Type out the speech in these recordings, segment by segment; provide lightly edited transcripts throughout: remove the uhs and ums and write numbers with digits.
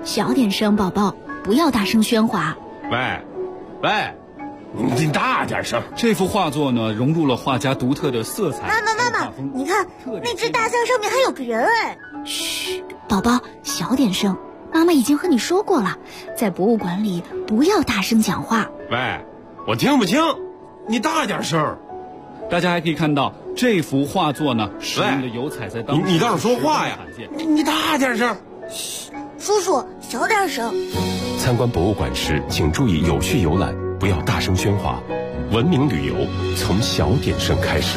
小点声，宝宝，不要大声喧哗。 喂，你大点声。 这幅画作呢，融入了画家独特的色彩。 妈妈，你看那只大象上面还有个人哎。 嘘，宝宝，小点声。妈妈已经和你说过了，在博物馆里不要大声讲话。 喂，我听不清，你大点声。 大家还可以看到这幅画作呢，使用的油彩在当时你倒是说话呀！你大点声。 嘘，叔叔小点声。 参观博物馆时，请注意有序游览，不要大声喧哗。文明旅游从小点声开始。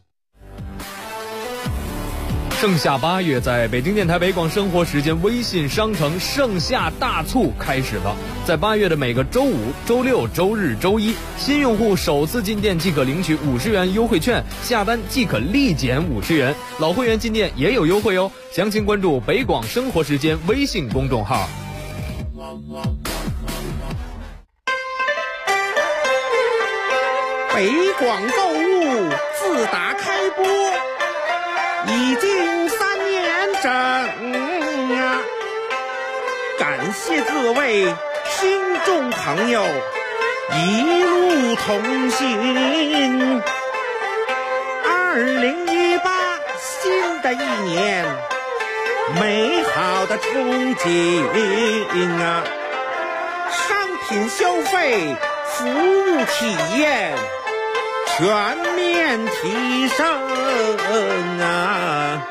盛夏8月，在北京电台北广生活时间微信商城盛夏大促开始了。在8月的每个周五、周六、周日、周一，新用户首次进店即可领取50元优惠券，下单即可立减50元。老会员进店也有优惠哦。详情关注北广生活时间微信公众号。 北广购物自打开播已经3年整啊！感谢各位听众朋友一路同行。2018新的一年，美好的憧憬啊！商品消费、服务体验全面提升啊！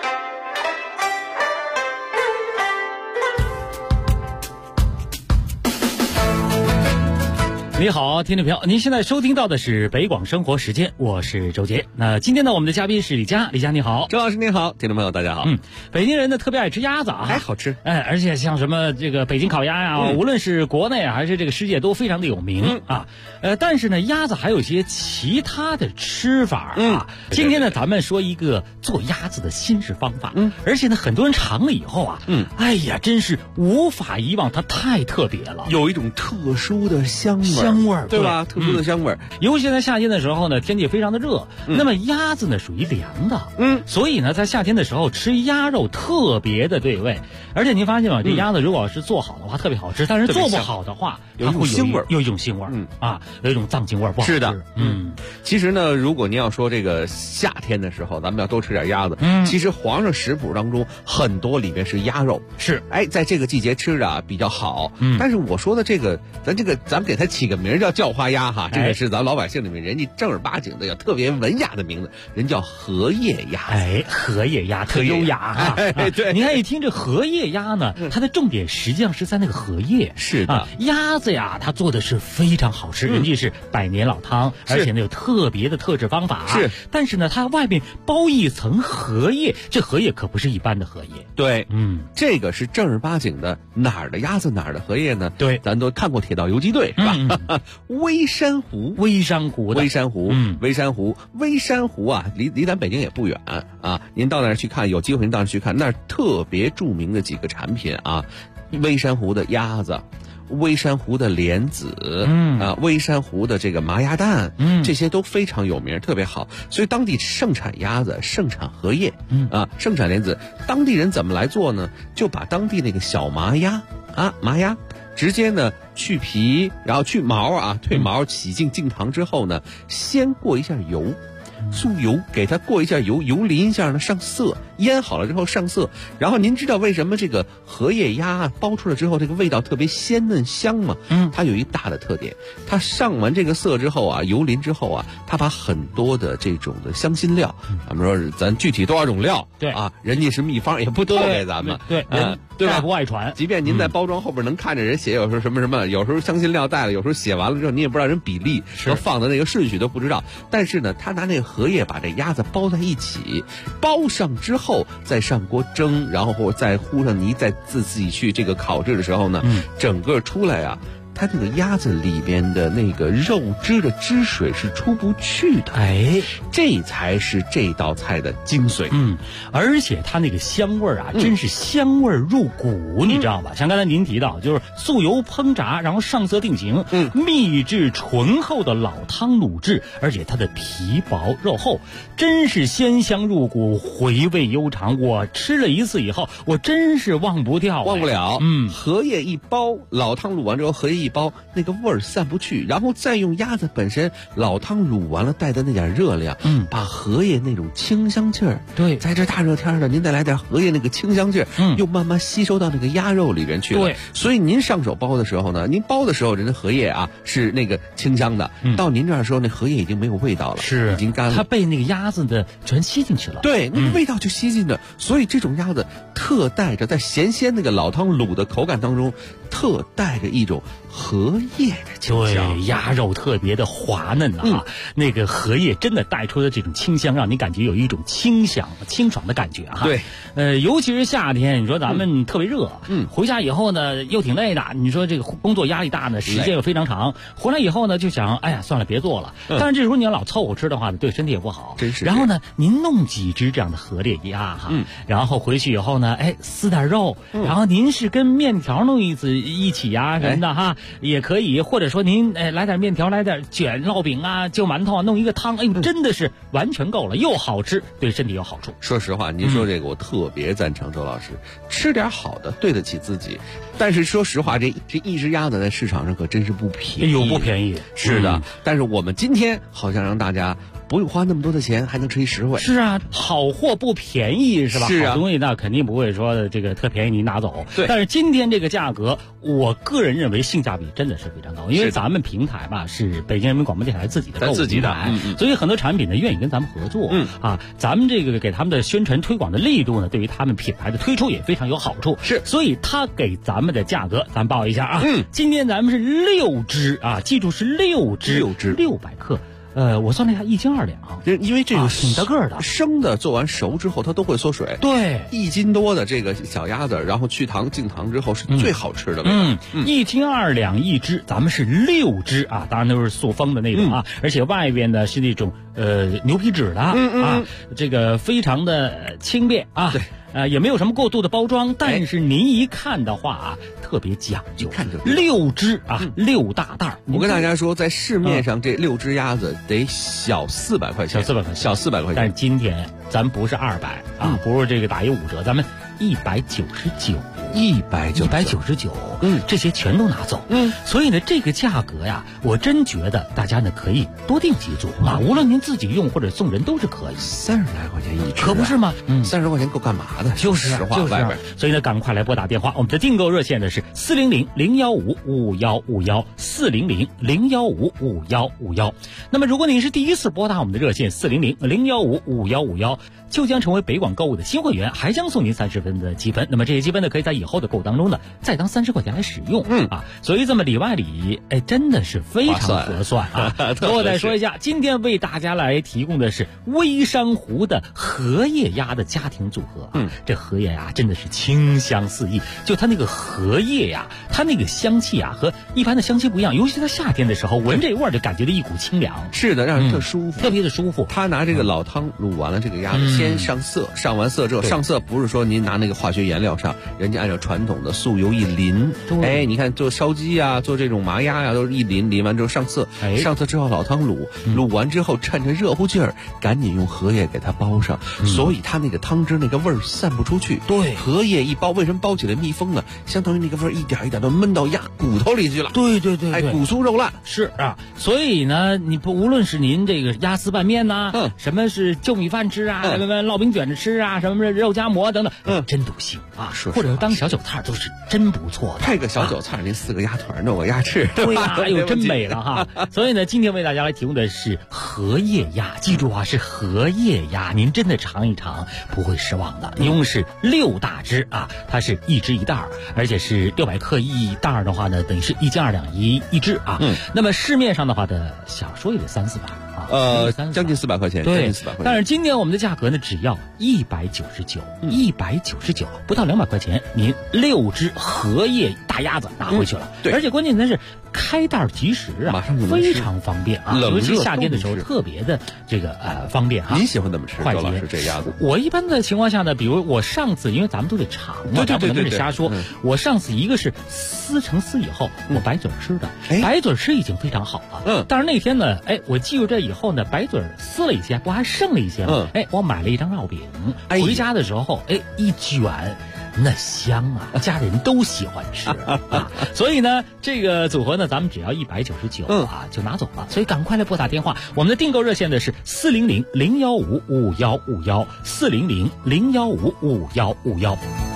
你好，听众朋友，您现在收听到的是北广生活时间，我是周杰。那今天呢，我们的嘉宾是李佳，李佳你好。 周老师您好，听众朋友大家好。 北京人呢特别爱吃鸭子啊， 好吃。 而且像什么这个北京烤鸭呀，无论是国内还是这个世界都非常的有名啊。但是呢，鸭子还有一些其他的吃法啊。今天呢，咱们说一个做鸭子的新式方法。而且呢，很多人尝了以后啊，哎呀，真是无法遗忘，它太特别了， 有一种特殊的香味，对吧？特殊的香味。 尤其在夏天的时候呢，天气非常的热，那么鸭子呢属于凉的，所以呢，在夏天的时候吃鸭肉特别的对味。而且您发现吗？这鸭子如果是做好的话，特别好吃；但是做不好的话， 有一种腥味， 有一种腥味有一种脏腥味，不好吃。 是的，其实呢，如果您要说这个夏天的时候，咱们要多吃点鸭子。其实皇上食谱当中很多里面是鸭肉， 是在这个季节吃的比较好。但是我说的这个，咱们给它起个名叫叫花鸭哈，这个是咱老百姓里面人家正儿八经的要特别文雅的名字，人叫荷叶鸭。 荷叶鸭特优雅啊！ 对， 您看一听这荷叶鸭呢，它的重点实际上是在那个荷叶。 是的， 鸭子呀，它做的是非常好吃，人家是百年老汤，而且呢有特别的特制方法。 是， 但是呢，它外面包一层荷叶，这荷叶可不是一般的荷叶。 对，这个是正儿八经的哪儿的鸭子哪儿的荷叶呢？ 对， 咱都看过《铁道游击队》是吧？微山湖啊，离咱北京也不远啊。您到那儿去看，有机会您到那儿去看，那儿特别著名的几个产品啊，微山湖的鸭子。微山湖的莲子，微山湖的这个麻鸭蛋，这些都非常有名，特别好。所以当地盛产鸭子，盛产荷叶，盛产莲子。当地人怎么来做呢？就把当地那个小麻鸭，直接呢去皮，然后去毛退毛，洗净净糖之后呢，先过一下油。酥油给它过一下油，油淋一下呢，上色，腌好了之后上色。然后您知道为什么这个荷叶鸭包出来之后这个味道特别鲜嫩香吗？它有一大的特点，它上完这个色之后啊，油淋之后啊，它把很多的这种的香辛料，咱们说咱具体多少种料， 对啊，人家是秘方也不透给咱们， 对吧？不外传。 即便您在包装后边能看着人写有时候什么，有时候香辛料带了，有时候写完了之后你也不知道人比例和放的那个顺序都不知道。但是呢，他拿那个荷叶把这鸭子包在一起，包上之后再上锅蒸，然后再糊上泥，再自己去这个烤制的时候呢，整个出来啊， 它这个鸭子里边的那个肉汁的汁水是出不去的。 哎， 这才是这道菜的精髓。 而且它那个香味儿啊，真是香味儿入骨，你知道吧？像刚才您提到，就是素油烹炸，然后上色定型，秘制醇厚的老汤卤制，而且它的皮薄肉厚，真是鲜香入骨，回味悠长。我吃了一次以后，我真是忘不掉， 忘不了。荷叶一包，老汤卤完之后，荷叶一包，那个味儿散不去，然后再用鸭子本身老汤卤完了带的那点热量，把荷叶那种清香劲儿， 对， 在这大热天的，您再来点荷叶那个清香劲儿，又慢慢吸收到那个鸭肉里边去了。 对， 所以您上手包的时候呢，您包的时候人家荷叶啊是那个清香的，到您这儿的时候，那荷叶已经没有味道了， 是已经干了， 它被那个鸭子的全吸进去了。 对，那个味道就吸进了。所以这种鸭子特带着在咸鲜那个老汤卤的口感当中，特带着一种荷叶的清香。 对，鸭肉特别的滑嫩啊，那个荷叶真的带出的这种清香，让你感觉有一种清爽的感觉哈。 对， 尤其是夏天，你说咱们特别热，回家以后呢又挺累的，你说这个工作压力大呢，时间又非常长，回来以后呢就想，哎呀算了别做了。但是这时候你要老凑合吃的话呢，对身体也不好。 真是。 然后呢，您弄几只这样的荷叶鸭哈，然后回去以后呢，哎撕点肉，然后您是跟面条弄一起呀什么的哈，也可以，或者说您来点面条，来点卷烙饼啊、就馒头啊，弄一个汤，哎呦真的是完全够了，又好吃，对身体有好处。 说实话，您说这个我特别赞成周老师，吃点好的对得起自己。但是说实话，这一只鸭子在市场上可真是不便宜， 不便宜。 是的，但是我们今天好像让大家不用花那么多的钱，还能吃一实惠。 是啊，好货不便宜是吧？ 是啊， 好东西那肯定不会说这个特便宜您拿走。 对， 但是今天这个价格，我个人认为性价比真的是非常高，因为咱们平台吧是北京人民广播电台自己的购物平台，所以很多产品呢愿意跟咱们合作。咱们这个给他们的宣传推广的力度呢，对于他们品牌的推出也非常有好处。 是， 所以他给咱们的价格，咱报一下啊。今天咱们是6只啊，记住是6只，600克。我算了一下，1斤2两， 因为这个挺大个的， 生的做完熟之后它都会缩水。 对 ，1斤多的这个小鸭子，然后去糖净糖之后是最好吃的。 1斤2两1只，咱们是6只啊，当然都是塑封的那种啊，而且外边呢是那种牛皮纸的啊，这个非常的轻便啊。对。也没有什么过度的包装，但是您一看的话啊，特别讲究。看着6只啊，6大袋。 我跟大家说，在市面上这6只鸭子得小400块钱，小400块钱。 但是今天咱不是200啊，不是这个打一5折，咱们199。199，这些全都拿走。所以呢，这个价格呀，我真觉得大家呢可以多订几组啊，无论您自己用或者送人都是可以。 30来块钱一只， 可不是吗 ？30块钱够干嘛的？ 就是实话，外边。 所以呢，赶快来拨打电话，我们的订购热线呢是400-015-5151，400-015-5151。那么，如果您是第一次拨打我们的热线400-015-5151，就将成为北广购物的新会员，还将送您30分的积分。那么这些积分呢，可以在以后的购物当中呢，再当30块钱来使用。所以这么里外里，真的是非常合算啊！我再说一下，今天为大家来提供的是微山湖的荷叶鸭的家庭组合。这荷叶呀，真的是清香四溢。就它那个荷叶呀，它那个香气啊，和一般的香气不一样，尤其在夏天的时候，闻这味儿就感觉到一股清凉。 是的，让人特舒服， 特别的舒服。 他拿这个老汤卤完了这个鸭子，先上色，上完色之后，上色不是说您拿那个化学颜料上，人家按照传统的素油一淋。哎，你看做烧鸡啊，做这种麻鸭呀，都是一淋完之后上色，上色之后老汤卤完之后，趁着热乎劲儿，赶紧用荷叶给它包上，所以它那个汤汁那个味儿散不出去。 对， 荷叶一包，为什么包起来密封呢？相当于那个味儿一点一点都闷到鸭骨头里去了。 对， 哎，骨酥肉烂。 是啊，所以呢，你不无论是您这个鸭丝拌面呐，什么是就米饭吃啊，什么烙饼卷着吃啊，什么肉夹馍等等，真都行啊，或者当小韭菜都是真不错的。 配个小韭菜，您4个鸭腿弄个鸭翅， 对呀，哎呦，真美了哈！所以呢，今天为大家来提供的是荷叶鸭，记住啊，是荷叶鸭，您真的尝一尝不会失望的。一共是6大只啊，它是1只1袋，而且是600克一袋的话呢，等于是1斤2两一只啊。那么市面上的话的小说也得300-400啊， 将近400块钱， 对， 将近400块钱。 但是今天我们的价格呢，只要199，199不到200块钱，您6只荷叶大大鸭子拿回去了。 对， 而且关键的是开袋即食啊， 马上就能非常方便啊，尤其夏天的时候特别的这个方便哈。 您喜欢怎么吃？ 快捷。 周老师这鸭子， 我一般的情况下呢，比如我上次因为咱们都得尝嘛，咱不能跟着瞎说。我上次一个是撕成丝以后，我白嘴吃的，白嘴吃已经非常好了。但是那天呢，我记住这以后呢，白嘴撕了一些，不还剩了一些吗？我买了一张烙饼，回家的时候，一卷。那香啊，家人都喜欢吃啊，所以呢，这个组合呢，咱们只要199啊，就拿走了。所以赶快来拨打电话，我们的订购热线呢是400-015-5151，400-015-5151。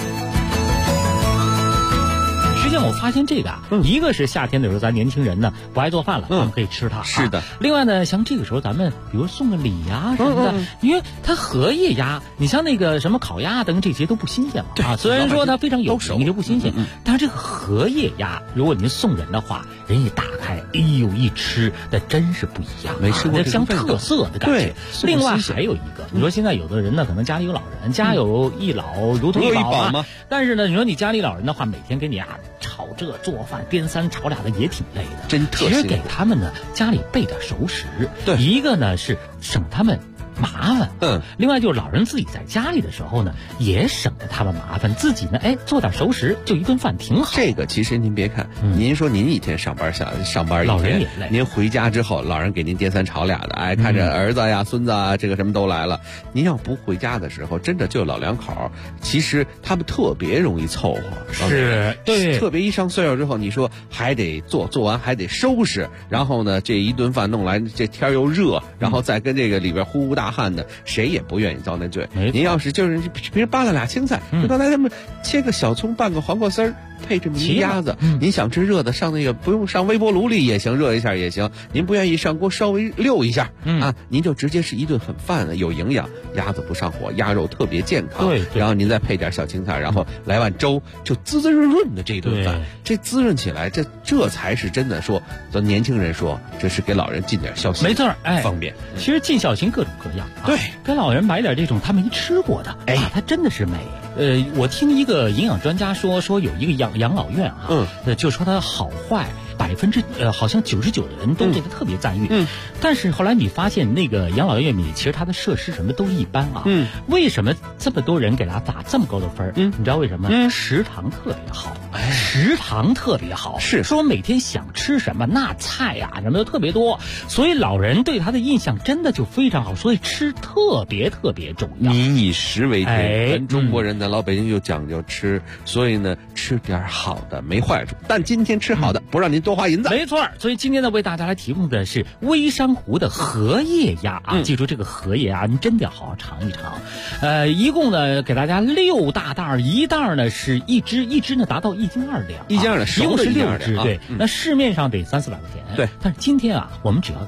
实际上我发现这个一个是夏天的时候，咱年轻人呢不爱做饭了，咱们可以吃它。 是的。 另外呢，像这个时候咱们比如送个礼呀什么的，因为它荷叶鸭，你像那个什么烤鸭等这些都不新鲜嘛啊。虽然说它非常有名，就不新鲜，但是这个荷叶鸭，如果您送人的话，人一打开，一吃那真是不一样， 没吃过那像特色的感觉。另外还有一个，你说现在有的人呢，可能家里有老人，家有一老如同一宝啊。但是呢，你说你家里老人的话，每天给你炒这做饭颠三炒俩的也挺累的， 真特。 其实给他们呢家里备点熟食，对，一个呢是省他们麻烦，另外就是老人自己在家里的时候呢，也省得他们麻烦，自己呢做点熟食，就一顿饭挺好。 这个其实您别看，您说您一天上班一天， 老人也累， 您回家之后，老人给您颠三炒俩的，看着儿子呀、孙子啊，这个什么都来了。您要不回家的时候，真的就老两口，其实他们特别容易凑合， 是对， 特别一上岁数之后，你说还得做完还得收拾，然后呢，这一顿饭弄来，这天又热，然后再跟这个里边呼大汗的，谁也不愿意遭那罪。您要是就是平时扒拉俩青菜，就刚才他们切个小葱，拌个黄瓜丝儿，配这么一鸭子，您想吃热的，上那个不用上微波炉里也行，热一下也行。您不愿意上锅稍微溜一下您就直接是一顿很饭的，有营养，鸭子不上火，鸭肉特别健康。 对， 然后您再配点小青菜，然后来碗粥，就滋滋润润的这顿饭，这滋润起来，这才是真的说，咱年轻人说这是给老人尽点孝心， 没错， 方便。 其实尽孝心各种各样， 对， 给老人买点这种他没吃过的，它真的是美。我听一个营养专家说有一个养老院就说它好坏好像99%的人都对它特别赞誉，但是后来你发现那个养老院里其实它的设施什么都一般为什么这么多人给它打这么高的分你知道为什么？食堂特别好，食堂特别好，是说每天想吃什么那菜呀什么的特别多，所以老人对他的印象真的就非常好，所以吃特别重要。 民以食为天，咱中国人呢老北京就讲究吃，所以呢吃点好的没坏处，但今天吃好的不让您多花银子。 没错，所以今天呢为大家来提供的是微山湖的荷叶鸭记住这个荷叶鸭您真的要好好尝一尝。一共呢给大家6大袋，一袋呢是一只呢达到1斤2两 ，1斤2两， 一共是6只，对，那市面上得300-400块钱， 对， 但是今天我们只要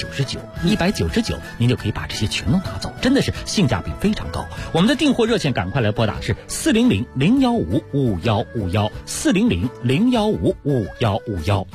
199，您就可以把这些全都拿走，真的是性价比非常高。我们的订货热线赶快来拨打是400-015-5151，400-015-5151。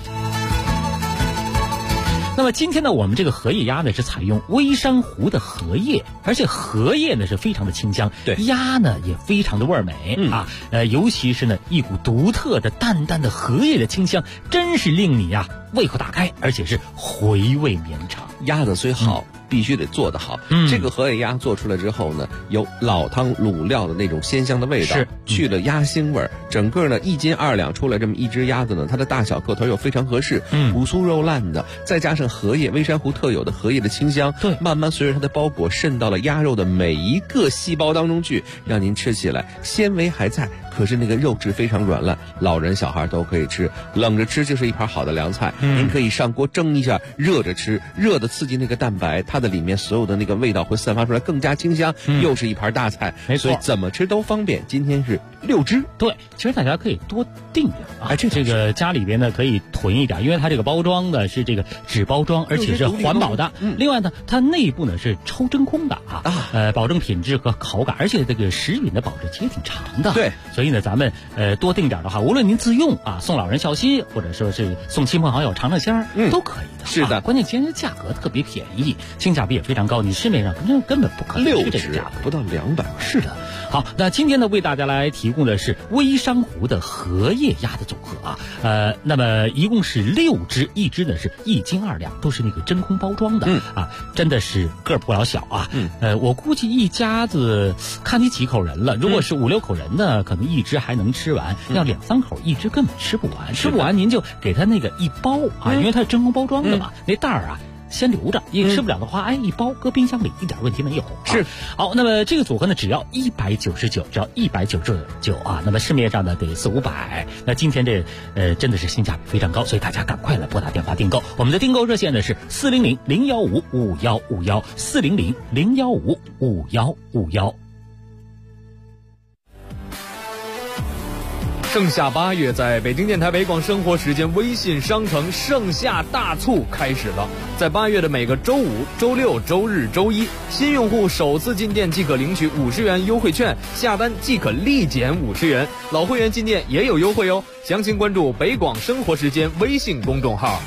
那么今天呢，我们这个荷叶鸭呢是采用微山湖的荷叶，而且荷叶呢是非常的清香，对，鸭呢也非常的味美尤其是呢一股独特的淡淡的荷叶的清香，真是令你胃口大开，而且是回味绵长。 鸭子虽好，必须得做得好。这个荷叶鸭做出来之后呢，有老汤卤料的那种鲜香的味道，去了鸭腥味儿。整个呢1斤2两出来这么一只鸭子呢，它的大小个头又非常合适，骨酥肉烂的，再加上荷叶微山湖特有的荷叶的清香，对，慢慢随着它的包裹渗到了鸭肉的每一个细胞当中去，让您吃起来纤维还在，可是那个肉质非常软烂，老人小孩都可以吃，冷着吃就是一盘好的凉菜。您可以上锅蒸一下，热着吃，热的刺激那个蛋白，它的里面所有的那个味道会散发出来，更加清香，又是一盘大菜，所以怎么吃都方便。今天是6只， 对，其实大家可以多订点这个家里边呢可以囤一点，因为它这个包装呢是这个纸包装，而且是环保的。另外呢，它内部呢是抽真空的保证品质和口感，而且这个食品的保质期也挺长的。对，所以呢，咱们多订点的话，无论您自用送老人孝心，或者说是送亲朋好友。 有尝尝鲜儿，都可以的。 是的， 关键今天价格特别便宜，性价比也非常高，你市面上根本不可能是这个价格， 不到200。 是的。好，那今天呢为大家来提供的是微山湖的荷叶鸭的组合啊，那么一共是6只，一只呢是1斤2两，都是那个真空包装的，真的是个儿不老小啊，我估计一家子看你几口人了，如果是5、6口人呢，可能一只还能吃完，要2、3口一只根本吃不完，吃不完您就给他那个一包啊，因为它是真空包装的嘛，那袋儿啊先留着，因为吃不了的话，一包搁冰箱里一点问题没有。 是， 好，那么这个组合呢，只要199，只要199啊。那么市面上呢得4、500，那今天这真的是性价比非常高，所以大家赶快来拨打电话订购。我们的订购热线呢是400-015-5151，400-015-5151。 盛夏8月，在北京电台北广生活时间微信商城盛夏大促开始了。在8月的每个周五、周六、周日、周一，新用户首次进店即可领取50元优惠券，下单即可立减50元。老会员进店也有优惠哦。详情关注北广生活时间微信公众号。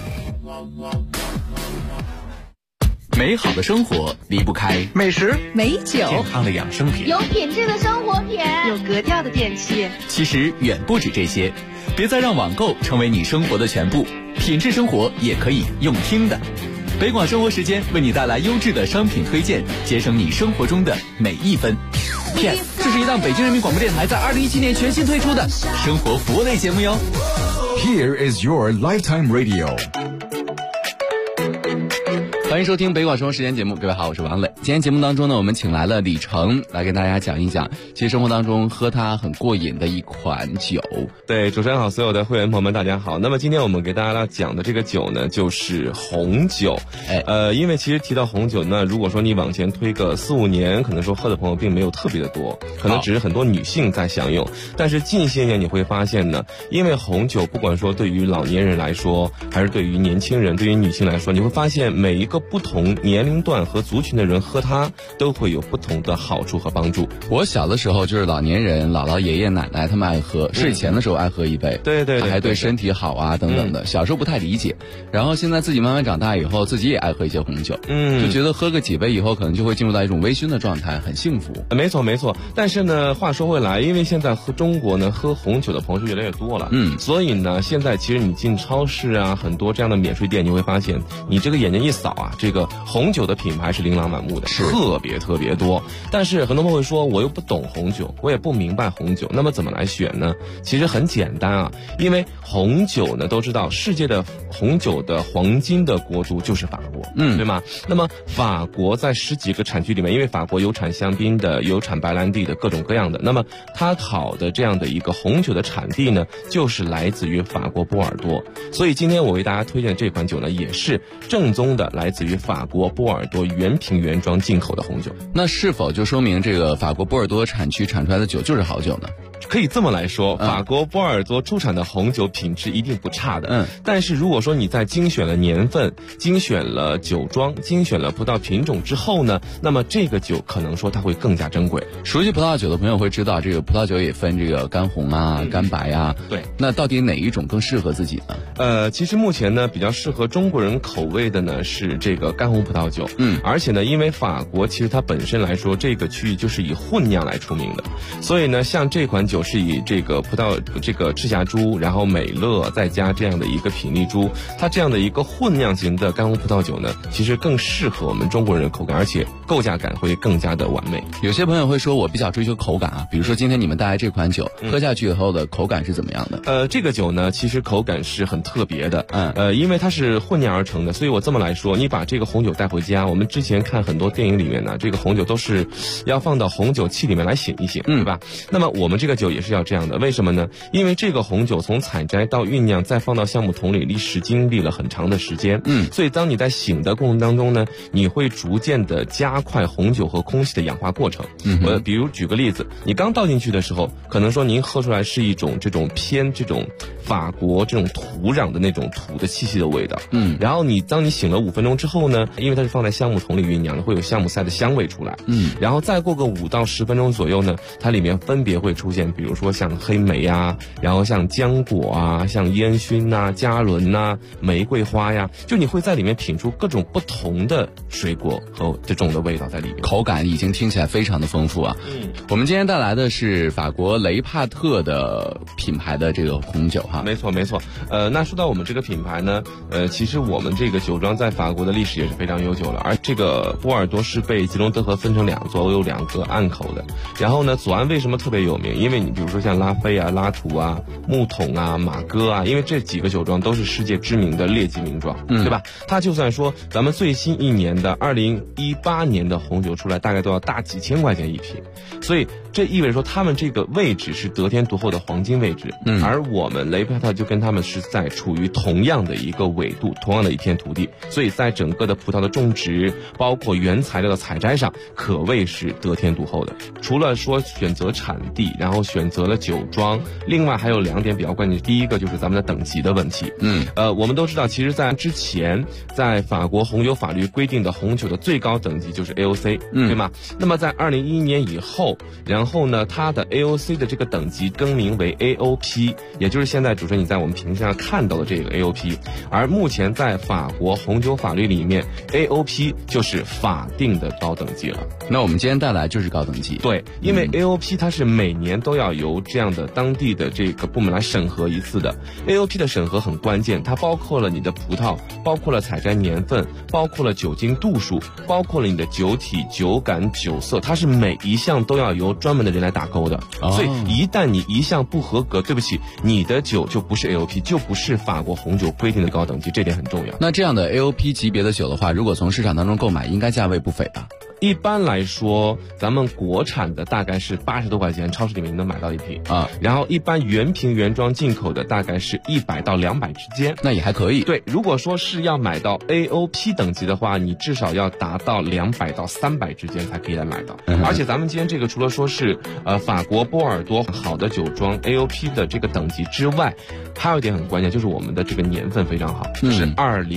美好的生活离不开美食、 美酒、 健康的养生品、 有品质的生活品、有格调的电器。 其实远不止这些，别再让网购成为你生活的全部，品质生活也可以用听的。北广生活时间为你带来优质的商品推荐，节省你生活中的每一分。Yes， 这是一档北京人民广播电台在2017年全新推出的生活服务类节目哟。 Here is your lifetime radio。 欢迎收听北广生活时间节目，各位好，我是王磊。今天节目当中呢，我们请来了李成来跟大家讲一讲，其实生活当中喝它很过瘾的一款酒。 对，主持人好，所有的会员朋友们大家好。那么今天我们给大家讲的这个酒呢，就是红酒。因为其实提到红酒呢，如果说你往前推个4、5年，可能说喝的朋友并没有特别的多，可能只是很多女性在享用。但是近些年你会发现呢，因为红酒不管说对于老年人来说，还是对于年轻人、对于女性来说，你会发现每一个不同年龄段和族群的人喝它都会有不同的好处和帮助。 我小的时候就是老年人、姥姥、爷爷、奶奶他们爱喝，睡前的时候爱喝一杯， 对， 还对身体好啊等等的。小时候不太理解，然后现在自己慢慢长大以后，自己也爱喝一些红酒，就觉得喝个几杯以后，可能就会进入到一种微醺的状态，很幸福。 没错。但是呢，话说回来，因为现在中国呢喝红酒的朋友是越来越多了，所以呢，现在其实你进超市啊，很多这样的免税店，你会发现，你这个眼睛一扫啊，这个红酒的品牌是琳琅满目的，特别多。但是很多朋友会说，我又不懂红酒，我也不明白红酒，那么怎么来选呢？其实很简单啊，因为红酒呢都知道，世界的红酒的黄金的国度就是法国，对吗？那么法国在10几个产区里面，因为法国有产香槟的，有产白兰地的，各种各样的，那么它好的这样的一个红酒的产地呢，就是来自于法国波尔多。所以今天我为大家推荐的这款酒呢，也是正宗的来自于法国波尔多原瓶原装进口的红酒。 那是否就说明这个法国波尔多产区产出来的酒就是好酒呢？ 可以这么来说，法国波尔多出产的红酒品质一定不差的。但是如果说你在精选了年份、精选了酒庄、精选了葡萄品种之后呢，那么这个酒可能说它会更加珍贵。 熟悉葡萄酒的朋友会知道，这个葡萄酒也分这个干红啊、干白啊。 对， 那到底哪一种更适合自己呢？其实目前呢，比较适合中国人口味的呢是这个干红葡萄酒。而且呢，因为法国其实它本身来说，这个区域就是以混酿来出名的，所以呢，像这款酒是以这个赤霞珠，然后美乐再加这样的一个品丽珠，它这样的一个混酿型的干红葡萄酒呢，其实更适合我们中国人的口感，而且构架感会更加的完美。 有些朋友会说，我比较追求口感啊，比如说今天你们带来这款酒，喝下去以后的口感是怎么样的？ 这个酒呢，其实口感是很特别的，因为它是混酿而成的，所以我这么来说，你把这个红酒带回家，我们之前看很多电影里面呢，这个红酒都是要放到红酒器里面来醒一醒，对吧？那么我们这个酒也是要这样的，为什么呢？因为这个红酒从采摘到酝酿再放到橡木桶里，历时经历了很长的时间，所以当你在醒的过程当中呢，你会逐渐的加快红酒和空气的氧化过程。我比如举个例子，你刚倒进去的时候，可能说您喝出来是一种这种偏这种法国这种土壤的那种土的气息的味道。然后当你醒了5分钟之后呢，因为它是放在橡木桶里酝酿的，会有橡木塞的香味出来。然后再过个5到10分钟左右呢，它里面分别会出现，比如说像黑莓啊，然后像浆果啊，像烟熏啊、加仑啊、玫瑰花呀，就你会在里面品出各种不同的水果和这种的味道在里面， 口感已经听起来非常的丰富啊。我们今天带来的是法国雷帕特的品牌的这个红酒哈。 没错没错。那说到我们这个品牌呢，其实我们这个酒庄在法国的历史也是非常悠久了，而这个波尔多是被吉隆德河分成2座，有2个岸口的。然后呢，左岸为什么特别有名？因为你比如说像拉菲啊、拉图啊、木桶啊、马哥啊，因为这几个酒庄都是世界知名的劣迹名庄，对吧？它就算说咱们最新一年的2018年的红酒出来，大概都要大几千块钱一瓶，所以这意味着说他们这个位置是得天独厚的黄金位置。而我们雷帕特就跟他们是在处于同样的一个纬度，同样的一片土地，所以在整个的葡萄的种植，包括原材料的采摘上，可谓是得天独厚的。除了说选择产地，然后选择了酒庄，另外还有2点比较关键。第一个就是咱们的等级的问题。我们都知道，其实在之前，在法国红酒法律规定的红酒的最高等级就是 AOC，对吗？那么在2011年以后，然后呢，它的 AOC 的这个等级更名为 AOP， 也就是现在主持人你在我们屏幕上看到的这个 AOP。而目前在法国红酒法律里面 ，AOP 就是法定的高等级了。 那我们今天带来就是高等级。 对，因为 AOP 它是每年都要由这样的当地的这个部门来审核一次的。AOP 的审核很关键，它包括了你的葡萄，包括了采摘年份，包括了酒精度数，包括了你的酒体、酒感、酒色，它是每一项都要由专门的人来打勾的。所以一旦你一项不合格，对不起，你的酒就不是 AOP， 就不是法国红酒规定的高等级，这点很重要。 那这样的 AOP 级别的酒的话，如果从市场当中购买，应该价位不菲吧？ 一般来说，咱们国产的大概是80多块钱，超市里面能买到一瓶啊。然后一般原瓶原装进口的大概是100到200之间， 那也还可以。 对，如果说是要买到 AOP 等级的话，你至少要达到200到300之间才可以来买到。而且咱们今天这个除了说是法国波尔多好的酒庄 AOP 的这个等级之外，还有一点很关键，就是我们的这个年份非常好，是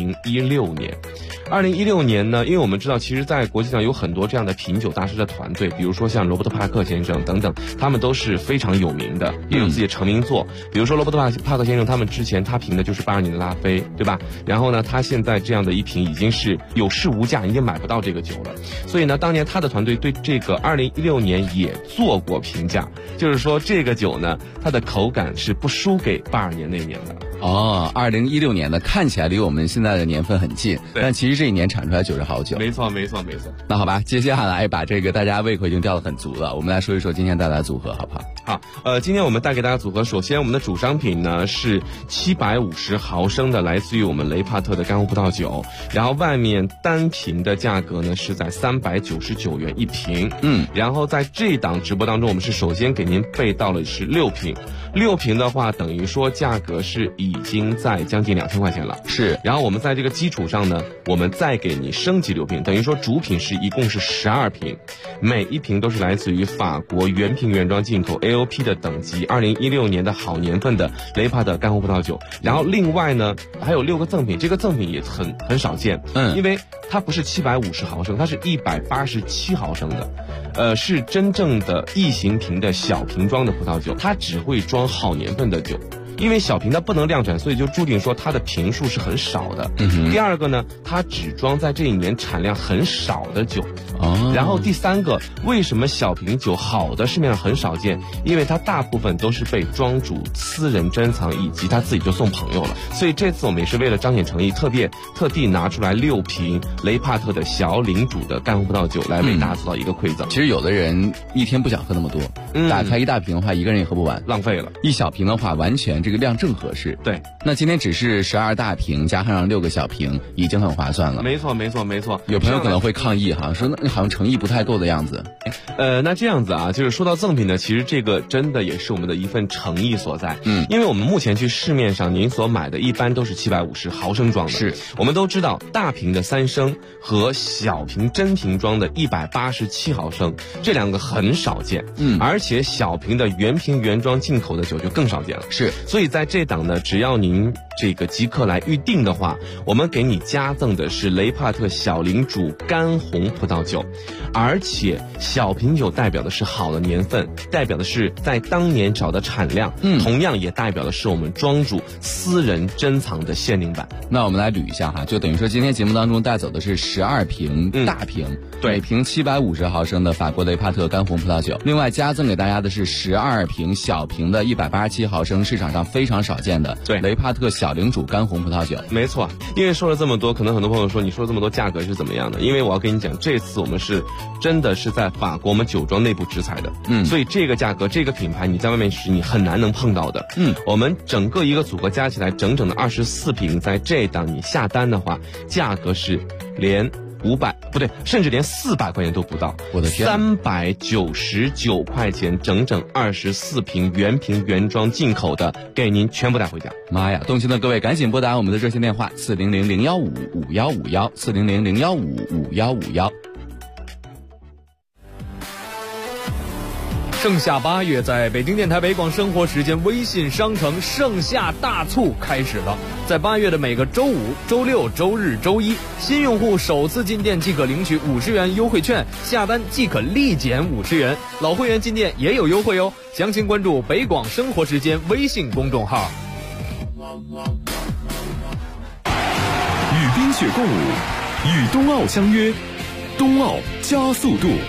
2016年。2016年呢，因为我们知道，其实在国际上有很多这样的品酒大师的团队，比如说像罗伯特帕克先生等等，他们都是非常有名的，也有自己的成名作。比如说罗伯特帕克先生，他们之前他评的就是82年的拉菲，对吧？然后呢，他现在这样的一瓶已经是有市无价，已经买不到这个酒了。所以呢，当年他的团队对这个2016年也做过评价，就是说这个酒呢，它的口感是不输给82年那年的。 2016年的看起来离我们现在的年份很近，但其实这一年产出来酒是好酒。 没错没错没错。 那好吧，接下来把这个大家胃口已经吊得很足了，我们来说一说今天带来的组合好不好？ 好，今天我们带给大家组合，首先我们的主商品呢是750毫升的来自于我们雷帕特的干红葡萄酒，然后外面单瓶的价格呢是在399元一瓶。然后在这档直播当中，我们是首先给您备到了是6瓶，6瓶的话等于说价格是已经在将近2000块钱了。 是， 然后我们在这个基础上呢，我们再给你升级6瓶，等于说主品是一共是12瓶，每一瓶都是来自于法国原瓶原装进口 AOP 的等级，2016年的好年份的雷帕的干红葡萄酒。然后另外呢还有6个赠品，这个赠品也很少见，因为它不是750毫升，它是187毫升的，是真正的异形瓶的小瓶装的葡萄酒，它只会装好年份的酒。因为小瓶它不能量产，所以就注定说它的瓶数是很少的。第二个呢，它只装在这一年产量很少的酒。然后第三个，为什么小瓶酒好的市面上很少见？因为它大部分都是被庄主私人珍藏，以及他自己就送朋友了。所以这次我们也是为了彰显诚意，特地拿出来6瓶雷帕特的小领主的干红葡萄酒来为大家做到一个馈赠。 其实有的人一天不想喝那么多，打开一大瓶的话，一个人也喝不完， 浪费了。 一小瓶的话，完全这个量正合适。 对， 那今天只是12大瓶加上6个小瓶，已经很划算了。 没错没错没错。 有朋友可能会抗议哈，说那好像诚意不太够的样子。 那这样子啊，就是说到赠品呢，其实这个真的也是我们的一份诚意所在。因为我们目前去市面上您所买的一般都是750毫升装的， 是我们都知道大瓶的3升和小瓶真瓶装的187毫升，这2个很少见。而且小瓶的原瓶原装进口的酒就更少见了。 是， 所所以在这档呢，只要您这个即刻来预定的话，我们给你加赠的是雷帕特小领主干红葡萄酒，而且小瓶酒代表的是好的年份，代表的是在当年找的产量，同样也代表的是我们庄主私人珍藏的限定版。 那我们来捋一下哈，就等于说今天节目当中带走的是12瓶大瓶，每瓶750毫升的法国雷帕特干红葡萄酒，另外加赠给大家的是12瓶小瓶的187毫升，市场上非常少见的雷帕特小领主干红葡萄酒。 没错，因为说了这么多，可能很多朋友说你说了这么多价格是怎么样的？因为我要跟你讲，这次我们是真的是在法国我们酒庄内部制裁的，所以这个价格这个品牌你在外面是你很难能碰到的。我们整个一个组合加起来整整的24瓶，在这档你下单的话，价格是连500不对，甚至连400块钱都不到。 我的天 ，399块钱，整整24瓶原瓶原装进口的，给您全部带回家。 妈呀！动心的各位赶紧拨打我们的热线电话400-015-5151，400-015-5151。 盛夏8月，在北京电台北广生活时间微信商城盛夏大促开始了。在8月的每个周五、周六、周日、周一，新用户首次进店即可领取50元优惠券，下单即可立减50元。老会员进店也有优惠哦。详情关注北广生活时间微信公众号。 与冰雪共舞，与冬奥相约，冬奥加速度。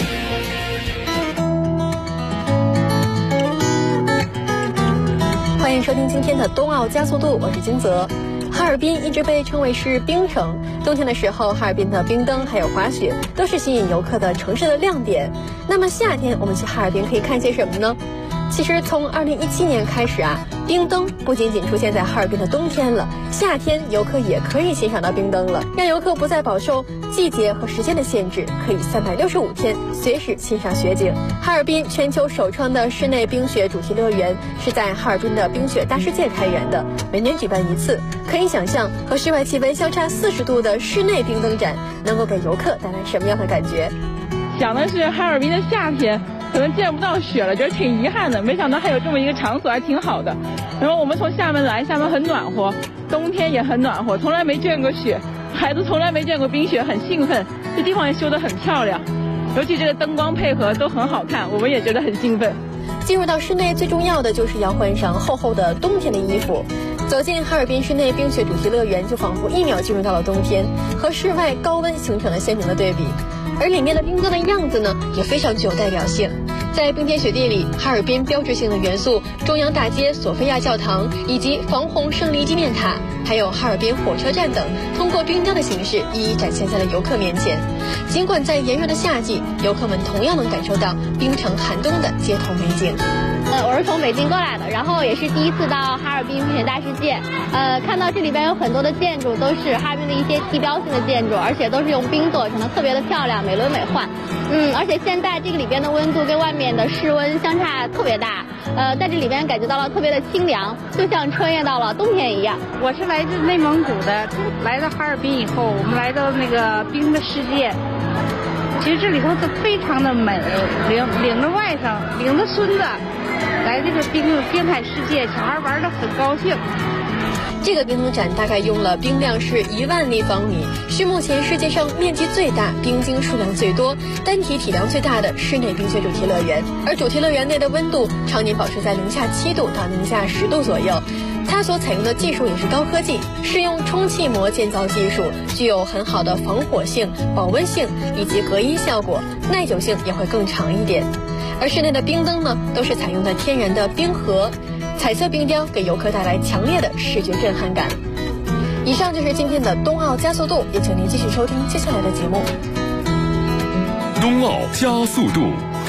欢迎收听今天的冬奥加速度，我是金泽。哈尔滨一直被称为是冰城，冬天的时候，哈尔滨的冰灯还有滑雪都是吸引游客的城市的亮点。那么夏天我们去哈尔滨可以看些什么呢？其实从2017年开始啊，冰灯不仅仅出现在哈尔滨的冬天了，夏天游客也可以欣赏到冰灯了，让游客不再饱受季节和时间的限制，可以365天随时欣赏雪景。哈尔滨全球首创的室内冰雪主题乐园是在哈尔滨的冰雪大世界开源的，每年举办一次。可以想象和室外气温相差40度的室内冰灯展能够给游客带来什么样的感觉。 想的是哈尔滨的夏天可能见不到雪了，觉得挺遗憾的，没想到还有这么一个场所，还挺好的。然后我们从厦门来，厦门很暖和，冬天也很暖和，从来没见过雪，孩子从来没见过冰雪，很兴奋。这地方也修得很漂亮，尤其这个灯光配合都很好看，我们也觉得很兴奋。 进入到室内最重要的就是要换上厚厚的冬天的衣服。走进哈尔滨室内冰雪主题乐园，就仿佛1秒进入到了冬天，和室外高温形成了鲜明的对比。而里面的冰灯的样子呢，也非常具有代表性。在冰天雪地里，哈尔滨标志性的元素中央大街、索菲亚教堂以及防洪胜利纪念塔，还有哈尔滨火车站等，通过冰雕的形式一一展现在了游客面前。尽管在炎热的夏季，游客们同样能感受到冰城寒冬的街头美景。 我是从北京过来的，然后也是第一次到哈尔滨冰雪大世界。看到这里边有很多的建筑，都是哈尔滨的一些地标性的建筑，而且都是用冰做成的，特别的漂亮，美轮美奂。而且现在这个里边的温度跟外面的室温相差特别大，在这里边感觉到了特别的清凉，就像穿越到了冬天一样。 我是来自内蒙古的，来到哈尔滨以后，我们来到那个冰的世界。其实这里头是非常的美，领着外甥，领着孙子来这个冰海世界，小孩玩得很高兴。 这个冰灯展大概用了冰量是1万立方米，是目前世界上面积最大、冰晶数量最多、单体体量最大的室内冰雪主题乐园。而主题乐园内的温度常年保持在-7度到-10度左右。它所采用的技术也是高科技，是用充气膜建造技术，具有很好的防火性、保温性以及隔音效果，耐久性也会更长一点。而室内的冰灯呢，都是采用的天然的冰河，彩色冰雕给游客带来强烈的视觉震撼感。以上就是今天的冬奥加速度，也请您继续收听接下来的节目。 冬奥加速度。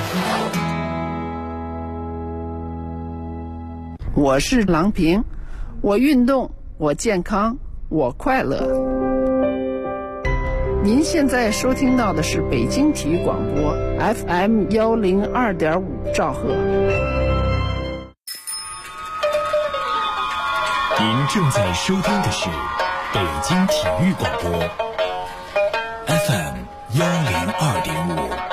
我是郎平，我运动，我健康，我快乐。您现在收听到的是北京体育广播 FM 102.5兆赫。 您正在收听的是北京体育广播 FM 102.5。